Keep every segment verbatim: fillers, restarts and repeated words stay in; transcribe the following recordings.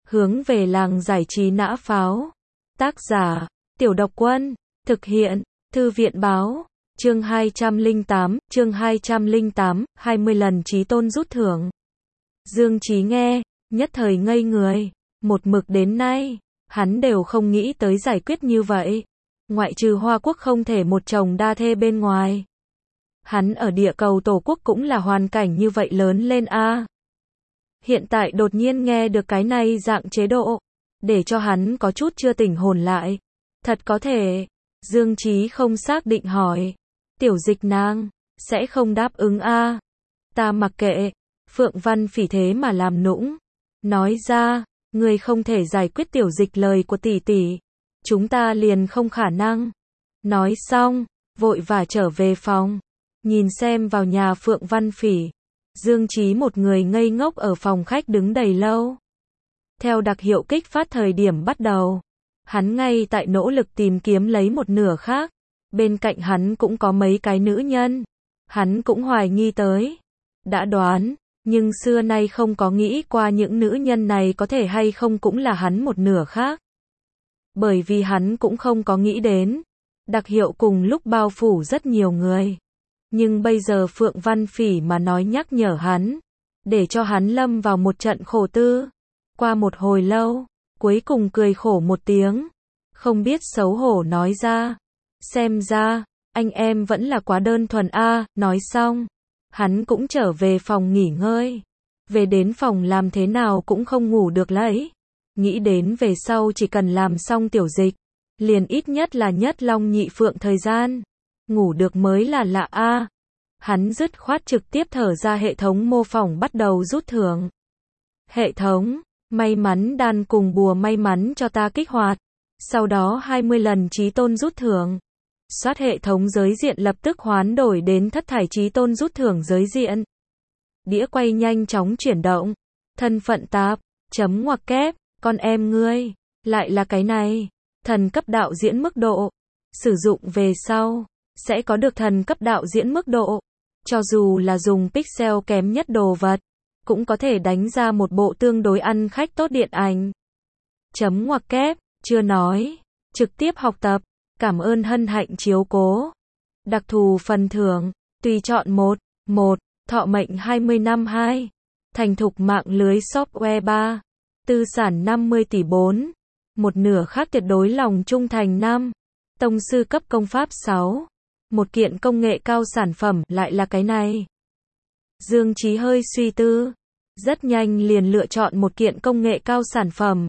Hướng về làng giải trí nã pháo. Tác giả, Tiểu Độc Quân. Thực hiện, Thư viện báo. Chương hai trăm lẻ tám, chương hai trăm lẻ tám, hai mươi lần chí tôn rút thưởng. Dương Chí nghe, nhất thời ngây người. Một mực đến nay, hắn đều không nghĩ tới giải quyết như vậy. Ngoại trừ Hoa Quốc không thể một chồng đa thê bên ngoài. Hắn ở địa cầu Tổ quốc cũng là hoàn cảnh như vậy lớn lên a. Hiện tại đột nhiên nghe được cái này dạng chế độ, để cho hắn có chút chưa tỉnh hồn lại. Thật có thể, Dương Chí không xác định hỏi. Tiểu Dịch nàng, sẽ không đáp ứng a. Ta mặc kệ, Phượng Văn Phỉ thế mà làm nũng. Nói ra, người không thể giải quyết Tiểu Dịch lời của tỷ tỷ. Chúng ta liền không khả năng. Nói xong, vội vã trở về phòng. Nhìn xem vào nhà Phượng Văn Phỉ. Dương Chí một người ngây ngốc ở phòng khách đứng đầy lâu. Theo đặc hiệu kích phát thời điểm bắt đầu, hắn ngay tại nỗ lực tìm kiếm lấy một nửa khác. Bên cạnh hắn cũng có mấy cái nữ nhân. Hắn cũng hoài nghi tới. Đã đoán, nhưng xưa nay không có nghĩ qua những nữ nhân này có thể hay không cũng là hắn một nửa khác. Bởi vì hắn cũng không có nghĩ đến. Đặc hiệu cùng lúc bao phủ rất nhiều người. Nhưng bây giờ Phượng Văn Phỉ mà nói nhắc nhở hắn, để cho hắn lâm vào một trận khổ tư. Qua một hồi lâu, cuối cùng cười khổ một tiếng, không biết xấu hổ nói ra. Xem ra, anh em vẫn là quá đơn thuần a. Nói xong, hắn cũng trở về phòng nghỉ ngơi. Về đến phòng làm thế nào cũng không ngủ được lấy. Nghĩ đến về sau chỉ cần làm xong Tiểu Dịch, liền ít nhất là nhất long nhị phượng thời gian. Ngủ được mới là lạ a. Hắn dứt khoát trực tiếp thở ra hệ thống mô phỏng bắt đầu rút thưởng. Hệ thống, may mắn đan cùng bùa may mắn cho ta kích hoạt. Sau đó hai mươi lần chí tôn rút thưởng. Soát hệ thống giới diện lập tức hoán đổi đến thất thải chí tôn rút thưởng giới diện. Đĩa quay nhanh chóng chuyển động. Thân phận tạp, chấm ngoặc kép, con em ngươi, lại là cái này. Thần cấp đạo diễn mức độ. Sử dụng về sau, sẽ có được thần cấp đạo diễn mức độ. Cho dù là dùng pixel kém nhất đồ vật, cũng có thể đánh ra một bộ tương đối ăn khách tốt điện ảnh. Chấm ngoặc kép, chưa nói. Trực tiếp học tập, cảm ơn hân hạnh chiếu cố. Đặc thù phần thưởng, tùy chọn một, một, thọ mệnh hai mươi năm hai. Thành thục mạng lưới software ba. Tư sản năm mươi tỷ bốn. Một nửa khác tuyệt đối lòng trung thành năm. Tông sư cấp công pháp sáu. Một kiện công nghệ cao sản phẩm lại là cái này. Dương Chí hơi suy tư. Rất nhanh liền lựa chọn một kiện công nghệ cao sản phẩm.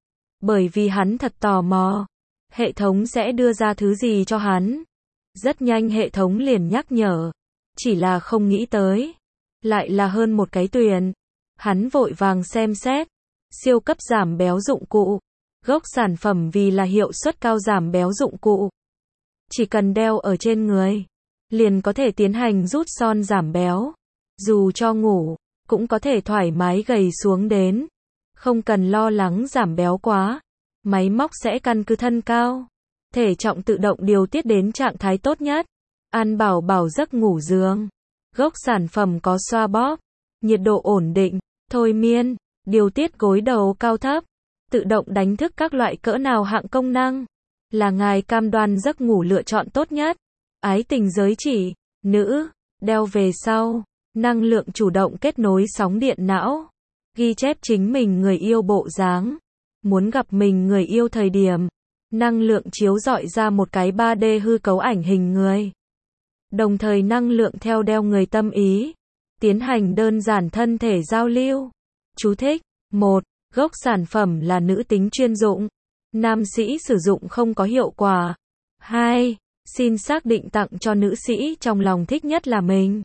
Bởi vì hắn thật tò mò. Hệ thống sẽ đưa ra thứ gì cho hắn. Rất nhanh hệ thống liền nhắc nhở. Chỉ là không nghĩ tới. Lại là hơn một cái tuyền. Hắn vội vàng xem xét. Siêu cấp giảm béo dụng cụ. Gốc sản phẩm vì là hiệu suất cao giảm béo dụng cụ. Chỉ cần đeo ở trên người, liền có thể tiến hành rút son giảm béo. Dù cho ngủ, cũng có thể thoải mái gầy xuống đến. Không cần lo lắng giảm béo quá. Máy móc sẽ căn cứ thân cao. Thể trọng tự động điều tiết đến trạng thái tốt nhất. An bảo bảo giấc ngủ giường. Gốc sản phẩm có xoa bóp, nhiệt độ ổn định, thôi miên, điều tiết gối đầu cao thấp. Tự động đánh thức các loại cỡ nào hạng công năng. Là ngài cam đoan giấc ngủ lựa chọn tốt nhất. Ái tình giới chỉ, nữ, đeo về sau. Năng lượng chủ động kết nối sóng điện não. Ghi chép chính mình người yêu bộ dáng. Muốn gặp mình người yêu thời điểm. Năng lượng chiếu rọi ra một cái ba D hư cấu ảnh hình người. Đồng thời năng lượng theo đeo người tâm ý. Tiến hành đơn giản thân thể giao lưu. Chú thích. một. Gốc sản phẩm là nữ tính chuyên dụng. Nam sĩ sử dụng không có hiệu quả. hai. Xin xác định tặng cho nữ sĩ trong lòng thích nhất là mình.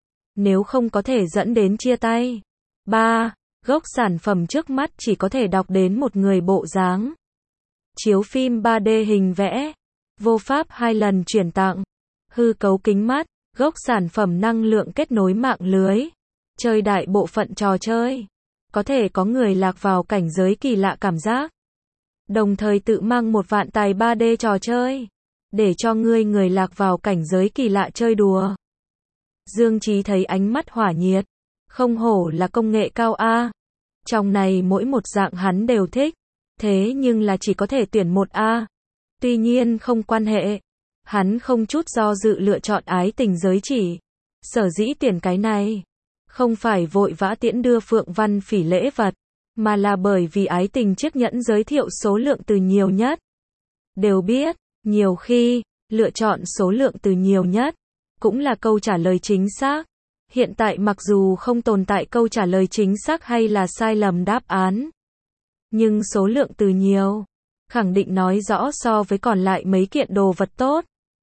Nếu không có thể dẫn đến chia tay. ba. Gốc sản phẩm trước mắt chỉ có thể đọc đến một người bộ dáng. Chiếu phim ba D hình vẽ. Vô pháp hai lần chuyển tặng. Hư cấu kính mắt. Gốc sản phẩm năng lượng kết nối mạng lưới. Chơi đại bộ phận trò chơi. Có thể có người lạc vào cảnh giới kỳ lạ cảm giác. Đồng thời tự mang một vạn tài ba D trò chơi. Để cho ngươi người lạc vào cảnh giới kỳ lạ chơi đùa. Dương Chí thấy ánh mắt hỏa nhiệt. Không hổ là công nghệ cao a. Trong này mỗi một dạng hắn đều thích, thế nhưng là chỉ có thể tuyển một A. Tuy nhiên không quan hệ, hắn không chút do dự lựa chọn ái tình giới chỉ. Sở dĩ tuyển cái này, không phải vội vã tiễn đưa Phượng Văn Phỉ lễ vật, mà là bởi vì ái tình chiếc nhẫn giới thiệu số lượng từ nhiều nhất. Đều biết, nhiều khi, lựa chọn số lượng từ nhiều nhất, cũng là câu trả lời chính xác. Hiện tại mặc dù không tồn tại câu trả lời chính xác hay là sai lầm đáp án, nhưng số lượng từ nhiều, khẳng định nói rõ so với còn lại mấy kiện đồ vật tốt.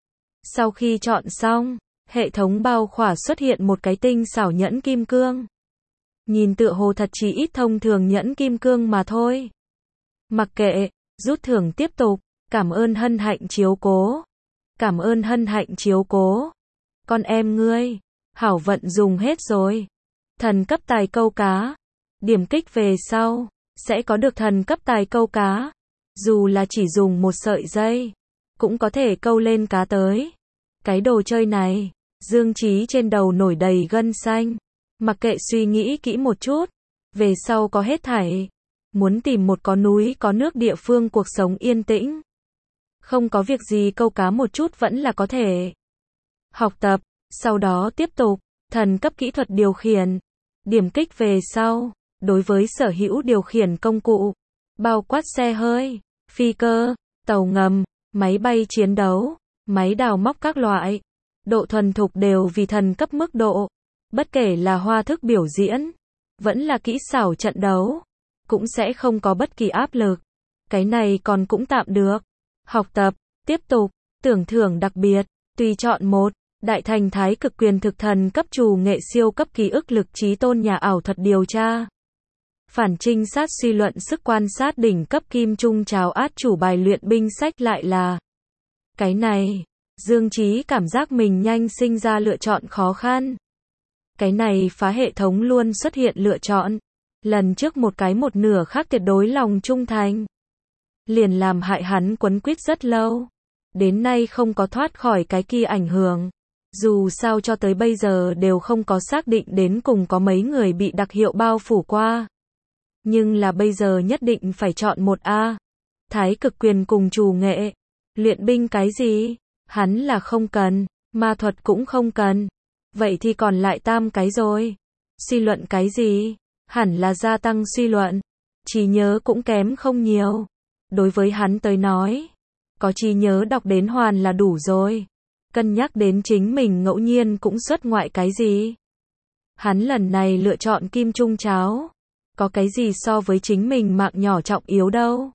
Sau khi chọn xong, hệ thống bao khỏa xuất hiện một cái tinh xảo nhẫn kim cương. Nhìn tựa hồ thật chỉ ít thông thường nhẫn kim cương mà thôi. Mặc kệ, rút thưởng tiếp tục, cảm ơn hân hạnh chiếu cố. Cảm ơn hân hạnh chiếu cố. Con em ngươi, hảo vận dùng hết rồi. Thần cấp tài câu cá. Điểm kích về sau, sẽ có được thần cấp tài câu cá. Dù là chỉ dùng một sợi dây, cũng có thể câu lên cá tới. Cái đồ chơi này, Dương Chí trên đầu nổi đầy gân xanh. Mặc kệ suy nghĩ kỹ một chút, về sau có hết thảy. Muốn tìm một có núi có nước địa phương cuộc sống yên tĩnh. Không có việc gì câu cá một chút vẫn là có thể. Học tập, sau đó tiếp tục, thần cấp kỹ thuật điều khiển. Điểm kích về sau, đối với sở hữu điều khiển công cụ, bao quát xe hơi, phi cơ, tàu ngầm, máy bay chiến đấu, máy đào móc các loại. Độ thuần thục đều vì thần cấp mức độ. Bất kể là hoa thức biểu diễn, vẫn là kỹ xảo trận đấu, cũng sẽ không có bất kỳ áp lực. Cái này còn cũng tạm được. Học tập, tiếp tục, tưởng thưởng đặc biệt, tùy chọn một, đại thành thái cực quyền thực thần cấp trù nghệ siêu cấp ký ức lực trí tôn nhà ảo thuật điều tra. Phản trinh sát suy luận sức quan sát đỉnh cấp kim trung cháo át chủ bài luyện binh sách lại là. Cái này, Dương Chí cảm giác mình nhanh sinh ra lựa chọn khó khăn. Cái này phá hệ thống luôn xuất hiện lựa chọn. Lần trước một cái một nửa khác tuyệt đối lòng trung thành. Liền làm hại hắn quấn quýt rất lâu. Đến nay không có thoát khỏi cái kia ảnh hưởng. Dù sao cho tới bây giờ đều không có xác định đến cùng có mấy người bị đặc hiệu bao phủ qua. Nhưng là bây giờ nhất định phải chọn một A. Thái cực quyền cùng trù nghệ. Luyện binh cái gì? Hắn là không cần. Ma thuật cũng không cần. Vậy thì còn lại tam cái rồi. Suy luận cái gì? Hẳn là gia tăng suy luận. Trí nhớ cũng kém không nhiều. Đối với hắn tới nói, có trí nhớ đọc đến hoàn là đủ rồi. Cân nhắc đến chính mình ngẫu nhiên cũng xuất ngoại cái gì. Hắn lần này lựa chọn kim trung cháo. Có cái gì so với chính mình mạng nhỏ trọng yếu đâu.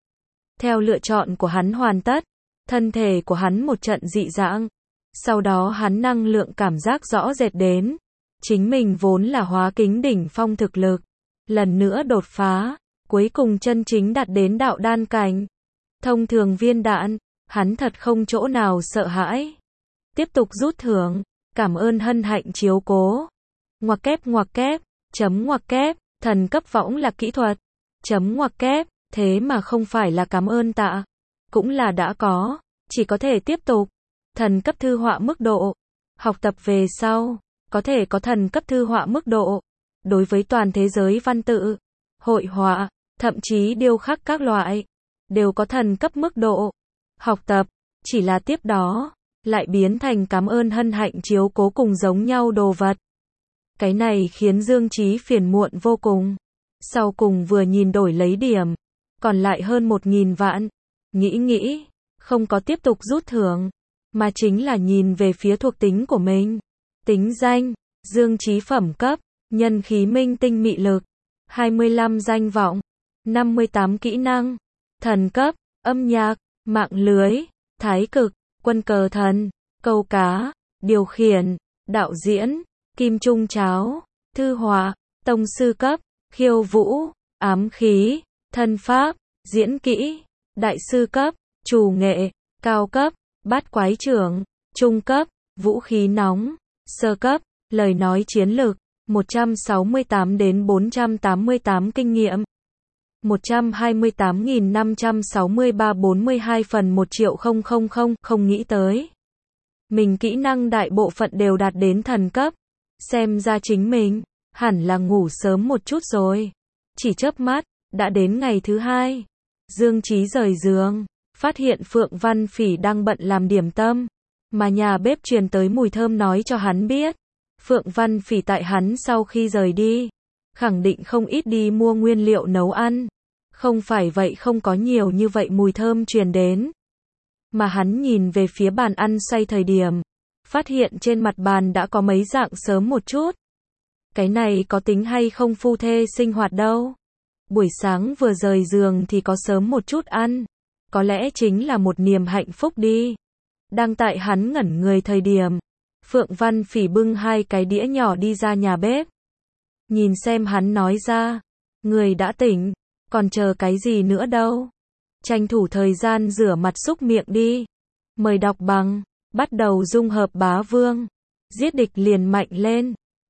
Theo lựa chọn của hắn hoàn tất, thân thể của hắn một trận dị dạng. Sau đó hắn năng lượng cảm giác rõ rệt đến. Chính mình vốn là hóa kính đỉnh phong thực lực. Lần nữa đột phá. Cuối cùng chân chính đạt đến đạo đan cảnh. Thông thường viên đạn. Hắn thật không chỗ nào sợ hãi. Tiếp tục rút thưởng. Cảm ơn hân hạnh chiếu cố. Ngoặc kép ngoặc kép. Chấm ngoặc kép. Thần cấp võng là kỹ thuật. Chấm ngoặc kép. Thế mà không phải là cảm ơn tạ. Cũng là đã có. Chỉ có thể tiếp tục. Thần cấp thư họa mức độ. Học tập về sau, có thể có thần cấp thư họa mức độ. Đối với toàn thế giới văn tự, hội họa, thậm chí điêu khắc các loại, đều có thần cấp mức độ. Học tập, chỉ là tiếp đó, lại biến thành cảm ơn hân hạnh chiếu cố cùng giống nhau đồ vật. Cái này khiến Dương Chí phiền muộn vô cùng. Sau cùng vừa nhìn đổi lấy điểm, còn lại hơn một nghìn vạn. Nghĩ nghĩ, không có tiếp tục rút thưởng. Mà chính là nhìn về phía thuộc tính của mình. Tính danh, Dương Chí phẩm cấp, nhân khí minh tinh mị lực, hai mươi lăm danh vọng, năm mươi tám kỹ năng, thần cấp, âm nhạc, mạng lưới, thái cực, quân cờ thần, câu cá, điều khiển, đạo diễn, kim trung cháo, thư họa, tông sư cấp, khiêu vũ, ám khí, thân pháp, diễn kỹ, đại sư cấp, trù nghệ, cao cấp, bát quái trưởng, trung cấp, vũ khí nóng, sơ cấp, lời nói chiến lược, một trăm sáu mươi tám đến bốn trăm tám mươi tám kinh nghiệm, một trăm hai mươi tám nghìn năm trăm sáu mươi ba bốn mươi hai phần một triệu không không không, không nghĩ tới. Mình kỹ năng đại bộ phận đều đạt đến thần cấp, xem ra chính mình, hẳn là ngủ sớm một chút rồi. Chỉ chớp mắt, đã đến ngày thứ hai. Dương Chí rời giường, phát hiện Phượng Văn Phỉ đang bận làm điểm tâm, mà nhà bếp truyền tới mùi thơm nói cho hắn biết, Phượng Văn Phỉ tại hắn sau khi rời đi, khẳng định không ít đi mua nguyên liệu nấu ăn. Không phải vậy không có nhiều như vậy mùi thơm truyền đến. Mà hắn nhìn về phía bàn ăn xoay thời điểm, phát hiện trên mặt bàn đã có mấy dạng sớm một chút. Cái này có tính hay không phu thê sinh hoạt đâu. Buổi sáng vừa rời giường thì có sớm một chút ăn, có lẽ chính là một niềm hạnh phúc đi. Đang tại hắn ngẩn người thời điểm, Phượng Văn Phỉ bưng hai cái đĩa nhỏ đi ra nhà bếp. Nhìn xem hắn nói ra, người đã tỉnh, còn chờ cái gì nữa đâu. Tranh thủ thời gian rửa mặt xúc miệng đi. Mời đọc bằng, bắt đầu dung hợp bá vương. Giết địch liền mạnh lên.